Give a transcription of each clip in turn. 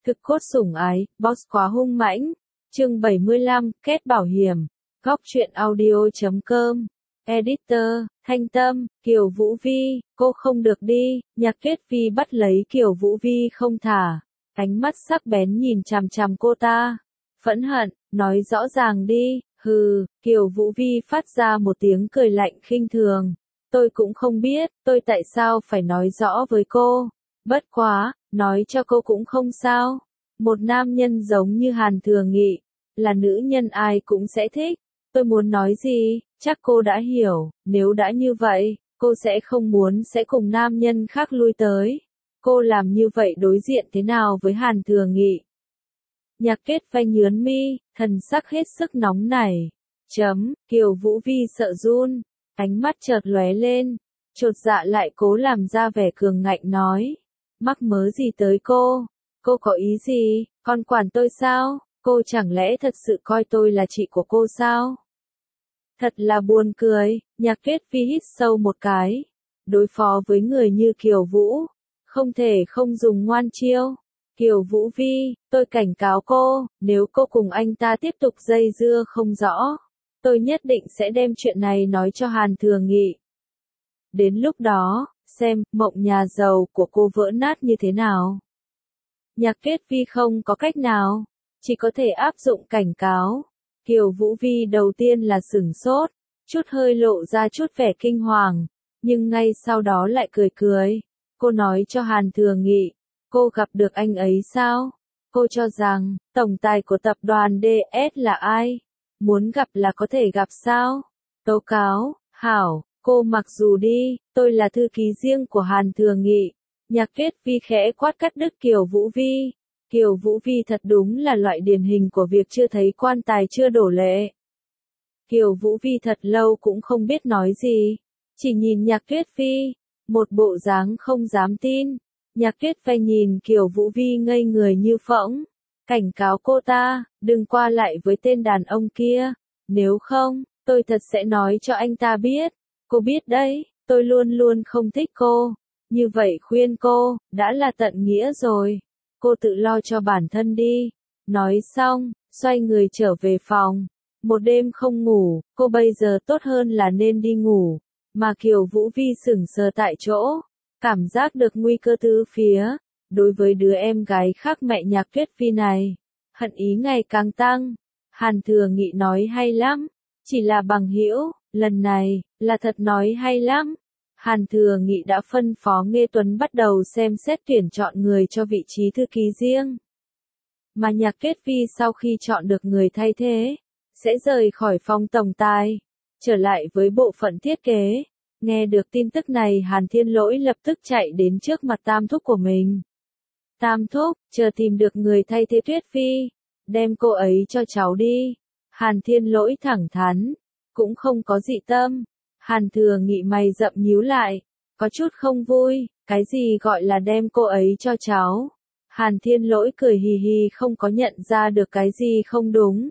Thực cốt sủng ái, boss quá hung mãnh. Chương 75, kết bảo hiểm. Góc truyện audio.com. Editor, Thanh Tâm, Kiều Vũ Vi, cô không được đi. Nhạc Tuyết Vi bắt lấy Kiều Vũ Vi không thả. Ánh mắt sắc bén nhìn chằm chằm cô ta. Phẫn hận, nói rõ ràng đi. Hừ, Kiều Vũ Vi phát ra một tiếng cười lạnh khinh thường. Tôi cũng không biết, tôi tại sao phải nói rõ với cô. Bất quá, nói cho cô cũng không sao. Một nam nhân giống như Hàn Thừa Nghị, là nữ nhân ai cũng sẽ thích. Tôi muốn nói gì, chắc cô đã hiểu, nếu đã như vậy, cô sẽ không muốn sẽ cùng nam nhân khác lui tới. Cô làm như vậy đối diện thế nào với Hàn Thừa Nghị? Nhạc Tuyết Vi nhướng mi, thần sắc hết sức nóng nảy. Kiều Vũ Vi sợ run, ánh mắt chợt lóe lên, chột dạ lại cố làm ra vẻ cường ngạnh nói. Mắc mớ gì tới cô? Cô có ý gì? Con quản tôi sao? Cô chẳng lẽ thật sự coi tôi là chị của cô sao? Thật là buồn cười, Nhạc Tuyết Vi hít sâu một cái. Đối phó với người như Kiều Vũ, không thể không dùng ngoan chiêu. Kiều Vũ Vi, tôi cảnh cáo cô, nếu cô cùng anh ta tiếp tục dây dưa không rõ, tôi nhất định sẽ đem chuyện này nói cho Hàn Thừa Nghị. Đến lúc đó, xem, mộng nhà giàu của cô vỡ nát như thế nào. Nhạc Tuyết Vi không có cách nào, chỉ có thể áp dụng cảnh cáo. Kiều Vũ Vi đầu tiên là sửng sốt, chút hơi lộ ra chút vẻ kinh hoàng, nhưng ngay sau đó lại cười cười. Cô nói cho Hàn Thừa Nghị, cô gặp được anh ấy sao? Cô cho rằng, tổng tài của tập đoàn DS là ai? Muốn gặp là có thể gặp sao? Tố cáo, hảo, cô mặc dù đi, tôi là thư ký riêng của Hàn Thừa Nghị. Nhạc Tuyết Vi khẽ quát cắt đứt Kiều Vũ Vi. Kiều Vũ Vi thật đúng là loại điển hình của việc chưa thấy quan tài chưa đổ lệ. Kiều Vũ Vi thật lâu cũng không biết nói gì, chỉ nhìn Nhạc Tuyết Vi, một bộ dáng không dám tin. Nhạc Tuyết Vi nhìn Kiều Vũ Vi ngây người như phỗng, cảnh cáo cô ta, đừng qua lại với tên đàn ông kia, nếu không, tôi thật sẽ nói cho anh ta biết. Cô biết đấy, tôi luôn luôn không thích cô, như vậy khuyên cô, đã là tận nghĩa rồi. Cô tự lo cho bản thân đi. Nói xong, xoay người trở về phòng. Một đêm không ngủ, cô bây giờ tốt hơn là nên đi ngủ. Mà Kiều Vũ Vi sững sờ tại chỗ, cảm giác được nguy cơ tứ phía. Đối với đứa em gái khác mẹ Nhạc Tuyết Vi này, hận ý ngày càng tăng. Hàn Thừa Nghị nói hay lắm, chỉ là bằng hữu, lần này, là thật nói hay lắm. Hàn Thừa Nghị đã phân phó Nghê Tuấn bắt đầu xem xét tuyển chọn người cho vị trí thư ký riêng. Mà Nhạc Tuyết Vi sau khi chọn được người thay thế, sẽ rời khỏi phòng tổng tài, trở lại với bộ phận thiết kế. Nghe được tin tức này Hàn Thiên Lỗi lập tức chạy đến trước mặt Tam Thúc của mình. Tam Thúc, chờ tìm được người thay thế Tuyết Vi, đem cô ấy cho cháu đi. Hàn Thiên Lỗi thẳng thắn, cũng không có dị tâm. Hàn Thừa Nghị mày rậm nhíu lại, có chút không vui, cái gì gọi là đem cô ấy cho cháu. Hàn Thiên Lỗi cười hì hì không có nhận ra được cái gì không đúng.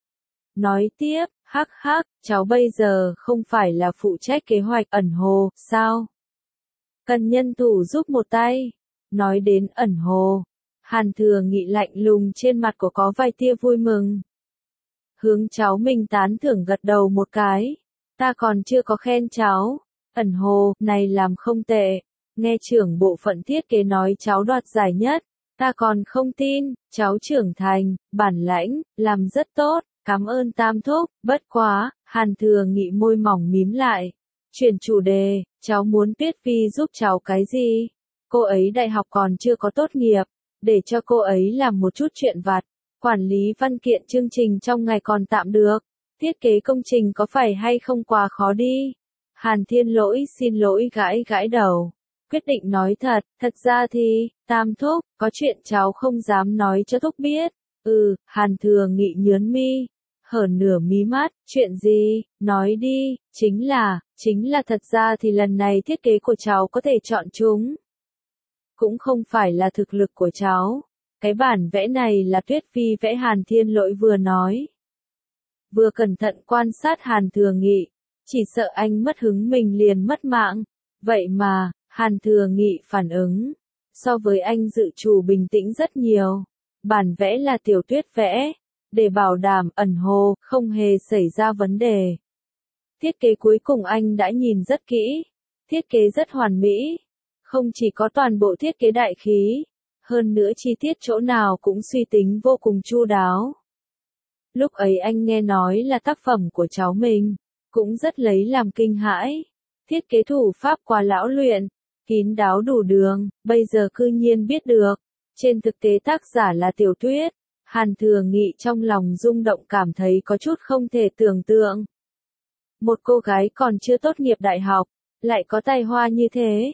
Nói tiếp, hắc hắc, cháu bây giờ không phải là phụ trách kế hoạch ẩn hồ, sao? Cần nhân thủ giúp một tay. Nói đến ẩn hồ, Hàn Thừa Nghị lạnh lùng trên mặt của có vài tia vui mừng. Hướng cháu mình tán thưởng gật đầu một cái. Ta còn chưa có khen cháu, ẩn hồ, này làm không tệ. Nghe trưởng bộ phận thiết kế nói cháu đoạt giải nhất, ta còn không tin, cháu trưởng thành, bản lãnh, làm rất tốt, cảm ơn Tam Thúc. Bất quá, Hàn Thừa Nghị môi mỏng mím lại. Chuyển chủ đề, cháu muốn Tuyết Vi giúp cháu cái gì? Cô ấy đại học còn chưa có tốt nghiệp, để cho cô ấy làm một chút chuyện vặt, quản lý văn kiện chương trình trong ngày còn tạm được. Thiết kế công trình có phải hay không quá khó đi? Hàn Thiên Lỗi xin lỗi gãi gãi đầu. Quyết định nói thật ra thì, Tam Thúc, có chuyện cháu không dám nói cho Thúc biết. Hàn Thừa Nghị nhướng mi, hở nửa mí mắt, chuyện gì, nói đi, chính là thật ra thì lần này thiết kế của cháu có thể chọn chúng. Cũng không phải là thực lực của cháu. Cái bản vẽ này là Tuyết Vi vẽ. Hàn Thiên Lỗi vừa nói, vừa cẩn thận quan sát Hàn Thừa Nghị, chỉ sợ anh mất hứng mình liền mất mạng. Vậy mà, Hàn Thừa Nghị phản ứng, so với anh dự trù bình tĩnh rất nhiều. Bản vẽ là Tiểu Tuyết vẽ, để bảo đảm ẩn hồ, không hề xảy ra vấn đề. Thiết kế cuối cùng anh đã nhìn rất kỹ, thiết kế rất hoàn mỹ, không chỉ có toàn bộ thiết kế đại khí, hơn nữa chi tiết chỗ nào cũng suy tính vô cùng chu đáo. Lúc ấy anh nghe nói là tác phẩm của cháu mình, cũng rất lấy làm kinh hãi. Thiết kế thủ pháp quá lão luyện, kín đáo đủ đường, bây giờ cư nhiên biết được. Trên thực tế tác giả là Tiểu Tuyết, Hàn Thừa Nghị trong lòng rung động cảm thấy có chút không thể tưởng tượng. Một cô gái còn chưa tốt nghiệp đại học, lại có tài hoa như thế.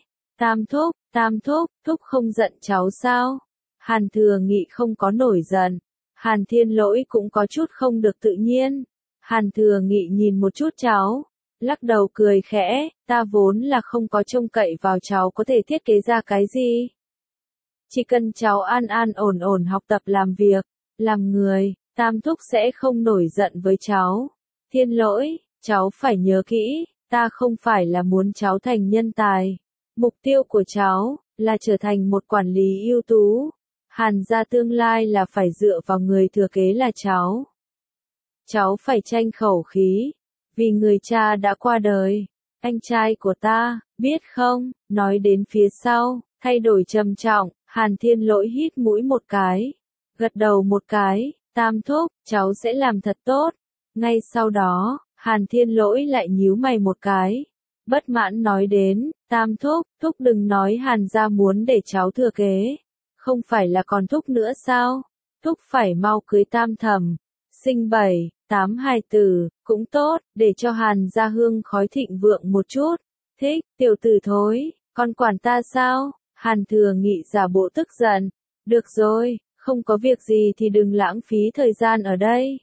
Tam thúc, thúc không giận cháu sao? Hàn Thừa Nghị không có nổi giận. Hàn Thiên Lỗi cũng có chút không được tự nhiên. Hàn Thừa Nghị nhìn một chút cháu, lắc đầu cười khẽ, ta vốn là không có trông cậy vào cháu có thể thiết kế ra cái gì. Chỉ cần cháu an an ổn ổn học tập làm việc, làm người, Tam thúc sẽ không nổi giận với cháu. Thiên Lỗi, cháu phải nhớ kỹ, ta không phải là muốn cháu thành nhân tài. Mục tiêu của cháu là trở thành một quản lý ưu tú. Hàn gia tương lai là phải dựa vào người thừa kế là cháu. Cháu phải tranh khẩu khí, vì người cha đã qua đời. Anh trai của ta, biết không, nói đến phía sau, thay đổi trầm trọng, Hàn Thiên Lỗi hít mũi một cái, gật đầu một cái, Tam thúc, cháu sẽ làm thật tốt. Ngay sau đó, Hàn Thiên Lỗi lại nhíu mày một cái, bất mãn nói đến, Tam thúc, thúc đừng nói Hàn gia muốn để cháu thừa kế. Không phải là còn thúc nữa sao? Thúc phải mau cưới Tam thẩm, sinh 7, 8 hài tử, cũng tốt, để cho Hàn gia hương khói thịnh vượng một chút. Thích, tiểu tử thối, con quản ta sao? Hàn Thừa Nghị giả bộ tức giận. Được rồi, không có việc gì thì đừng lãng phí thời gian ở đây.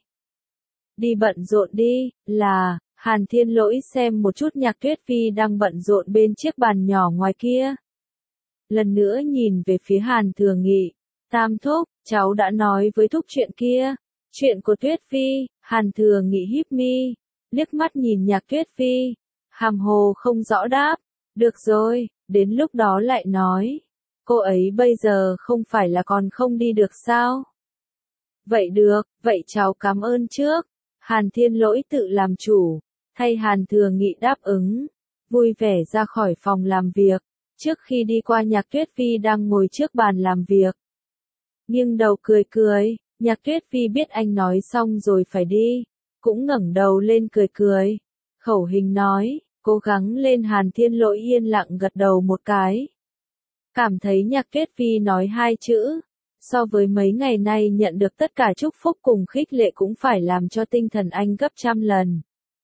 Đi bận rộn đi, là, Hàn Thiên Lỗi xem một chút Nhạc Tuyết Phi đang bận rộn bên chiếc bàn nhỏ ngoài kia. Lần nữa nhìn về phía Hàn Thừa Nghị, Tam thúc, cháu đã nói với thúc chuyện kia. Chuyện của Tuyết Phi, Hàn Thừa Nghị híp mi, liếc mắt nhìn Nhạc Tuyết Phi, hàm hồ không rõ đáp. Được rồi, đến lúc đó lại nói. Cô ấy bây giờ không phải là còn không đi được sao? Vậy được, vậy cháu cảm ơn trước. Hàn Thiên Lỗi tự làm chủ, thay Hàn Thừa Nghị đáp ứng, vui vẻ ra khỏi phòng làm việc. Trước khi đi qua Nhạc Tuyết Phi đang ngồi trước bàn làm việc, nghiêng đầu cười cười. Nhạc Tuyết Phi biết anh nói xong rồi phải đi, cũng ngẩng đầu lên cười cười. Khẩu hình nói, cố gắng lên. Hàn Thiên Lỗi yên lặng gật đầu một cái. Cảm thấy Nhạc Tuyết Phi nói hai chữ, so với mấy ngày nay nhận được tất cả chúc phúc cùng khích lệ cũng phải làm cho tinh thần anh gấp trăm lần.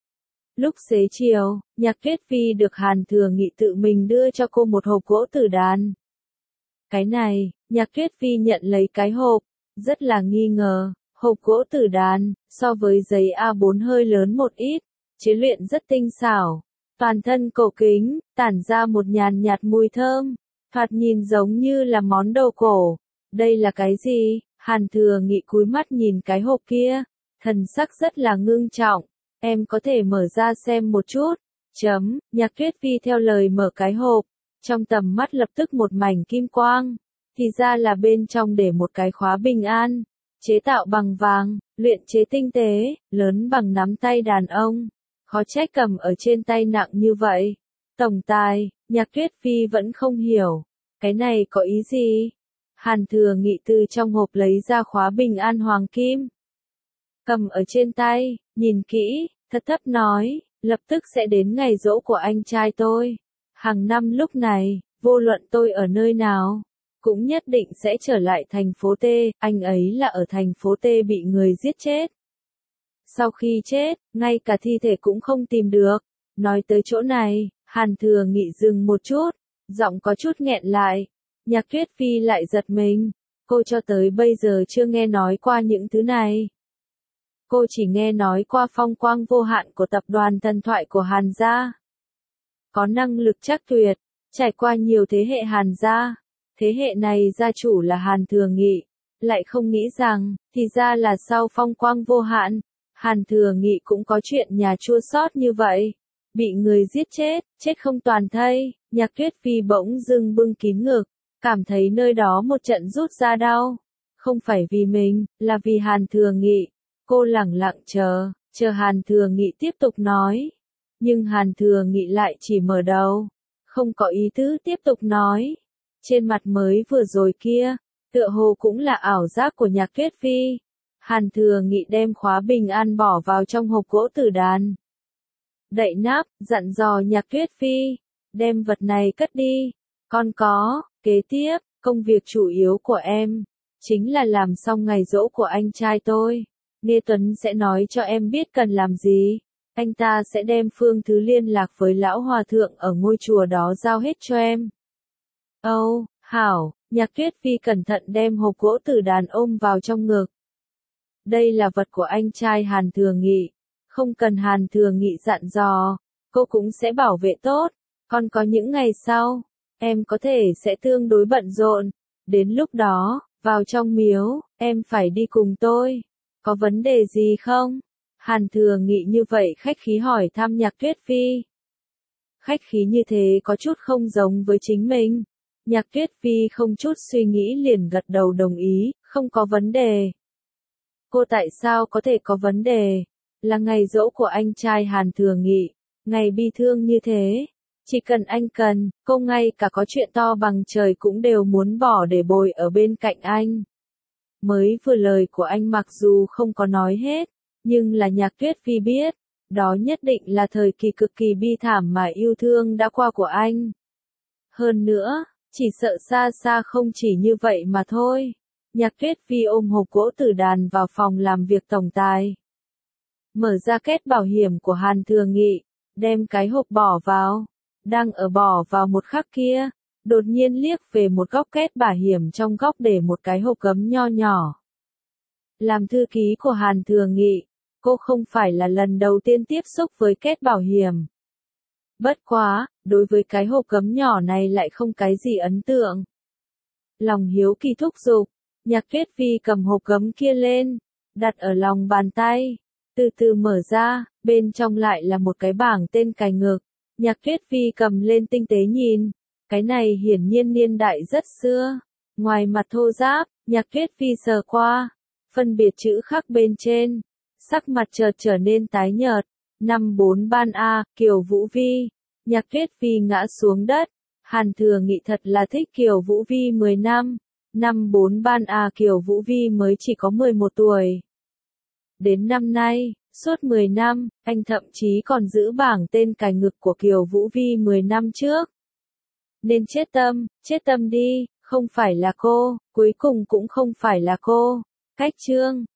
Lúc xế chiều, Nhạc Tuyết Phi được Hàn Thừa Nghị tự mình đưa cho cô một hộp gỗ tử đàn. Cái này, Nhạc Tuyết Phi nhận lấy cái hộp, rất là nghi ngờ, hộp gỗ tử đàn, so với giấy A4 hơi lớn một ít, chế luyện rất tinh xảo, toàn thân cổ kính, tản ra một nhàn nhạt mùi thơm, thoạt nhìn giống như là món đồ cổ. Đây là cái gì? Hàn Thừa Nghị cúi mắt nhìn cái hộp kia, thần sắc rất là ngưng trọng. Em có thể mở ra xem một chút. Nhạc Tuyết Phi theo lời mở cái hộp, trong tầm mắt lập tức một mảnh kim quang. Thì ra là bên trong để một cái khóa bình an, chế tạo bằng vàng, luyện chế tinh tế, lớn bằng nắm tay đàn ông. Khó trách cầm ở trên tay nặng như vậy. Tổng tài, Nhạc Tuyết Phi vẫn không hiểu. Cái này có ý gì? Hàn Thừa Nghị từ trong hộp lấy ra khóa bình an hoàng kim. Cầm ở trên tay, nhìn kỹ, thật thấp nói, lập tức sẽ đến ngày giỗ của anh trai tôi. Hàng năm lúc này, vô luận tôi ở nơi nào, cũng nhất định sẽ trở lại thành phố T, anh ấy là ở thành phố T bị người giết chết. Sau khi chết, ngay cả thi thể cũng không tìm được. Nói tới chỗ này, Hàn Thừa Nghị dừng một chút, giọng có chút nghẹn lại. Nhạc Tuyết Phi lại giật mình, cô cho tới bây giờ chưa nghe nói qua những thứ này. Cô chỉ nghe nói qua phong quang vô hạn của tập đoàn thần thoại của Hàn gia. Có năng lực chắc tuyệt, trải qua nhiều thế hệ Hàn gia. Thế hệ này gia chủ là Hàn Thừa Nghị, lại không nghĩ rằng, thì ra là sau phong quang vô hạn, Hàn Thừa Nghị cũng có chuyện nhà chua xót như vậy. Bị người giết chết, chết không toàn thây. Nhạc Tuyết Phi bỗng dưng bưng kín ngực, cảm thấy nơi đó một trận rút ra đau. Không phải vì mình, là vì Hàn Thừa Nghị. Cô lẳng lặng chờ Hàn Thừa Nghị tiếp tục nói. Nhưng Hàn Thừa Nghị lại chỉ mở đầu, không có ý tứ tiếp tục nói. Trên mặt mới vừa rồi kia, tựa hồ cũng là ảo giác của Nhạc Tuyết Phi. Hàn Thừa Nghị đem khóa bình an bỏ vào trong hộp gỗ tử đàn. Đậy nắp, dặn dò Nhạc Tuyết Phi, đem vật này cất đi. Còn có, kế tiếp, công việc chủ yếu của em, chính là làm xong ngày giỗ của anh trai tôi. Nghe Tuấn sẽ nói cho em biết cần làm gì. Anh ta sẽ đem phương thứ liên lạc với lão hòa thượng ở ngôi chùa đó giao hết cho em. Âu, hảo, Nhạc Tuyết Phi cẩn thận đem hộp gỗ tử đàn ôm vào trong ngực. Đây là vật của anh trai Hàn Thừa Nghị. Không cần Hàn Thừa Nghị dặn dò, cô cũng sẽ bảo vệ tốt. Còn có những ngày sau, em có thể sẽ tương đối bận rộn. Đến lúc đó, vào trong miếu, em phải đi cùng tôi. Có vấn đề gì không? Hàn Thừa Nghị như vậy khách khí hỏi thăm Nhạc Tuyết Phi. Khách khí như thế có chút không giống với chính mình. Nhạc Tuyết Phi không chút suy nghĩ liền gật đầu đồng ý, không có vấn đề. Cô tại sao có thể có vấn đề? Là ngày giỗ của anh trai Hàn Thừa Nghị, ngày bi thương như thế. Chỉ cần anh cần, cô ngay cả có chuyện to bằng trời cũng đều muốn bỏ để bồi ở bên cạnh anh. Mới vừa lời của anh mặc dù không có nói hết, nhưng là Nhạc Tuyết Phi biết, đó nhất định là thời kỳ cực kỳ bi thảm mà yêu thương đã qua của anh. Hơn nữa, chỉ sợ xa xa không chỉ như vậy mà thôi. Nhạc Tuyết Phi ôm hộp gỗ tử đàn vào phòng làm việc tổng tài. Mở ra két bảo hiểm của Hàn Thừa Nghị, đem cái hộp bỏ vào. Đang ở bỏ vào một khắc kia, đột nhiên liếc về một góc két bảo hiểm trong góc để một cái hộp gấm nho nhỏ. Làm thư ký của Hàn Thừa Nghị, cô không phải là lần đầu tiên tiếp xúc với két bảo hiểm. Bất quá, đối với cái hộp gấm nhỏ này lại không cái gì ấn tượng. Lòng hiếu kỳ thúc giục, Nhạc Tuyết Phi cầm hộp gấm kia lên, đặt ở lòng bàn tay, từ từ mở ra, bên trong lại là một cái bảng tên cài ngực. Nhạc Tuyết Phi cầm lên tinh tế nhìn, cái này hiển nhiên niên đại rất xưa. Ngoài mặt thô ráp, Nhạc Tuyết Phi sờ qua, phân biệt chữ khắc bên trên, sắc mặt chợt trở nên tái nhợt. 54 ban A, Kiều Vũ Vi. Nhạc Tuyết Phi ngã xuống đất. Hàn Thừa Nghị thật là thích Kiều Vũ Vi 10 năm. 54 ban A, Kiều Vũ Vi mới chỉ có 11 tuổi. Đến năm nay, suốt 10 năm, anh thậm chí còn giữ bảng tên cài ngực của Kiều Vũ Vi 10 năm trước. Nên chết tâm đi, không phải là cô, cuối cùng cũng không phải là cô. Cách chương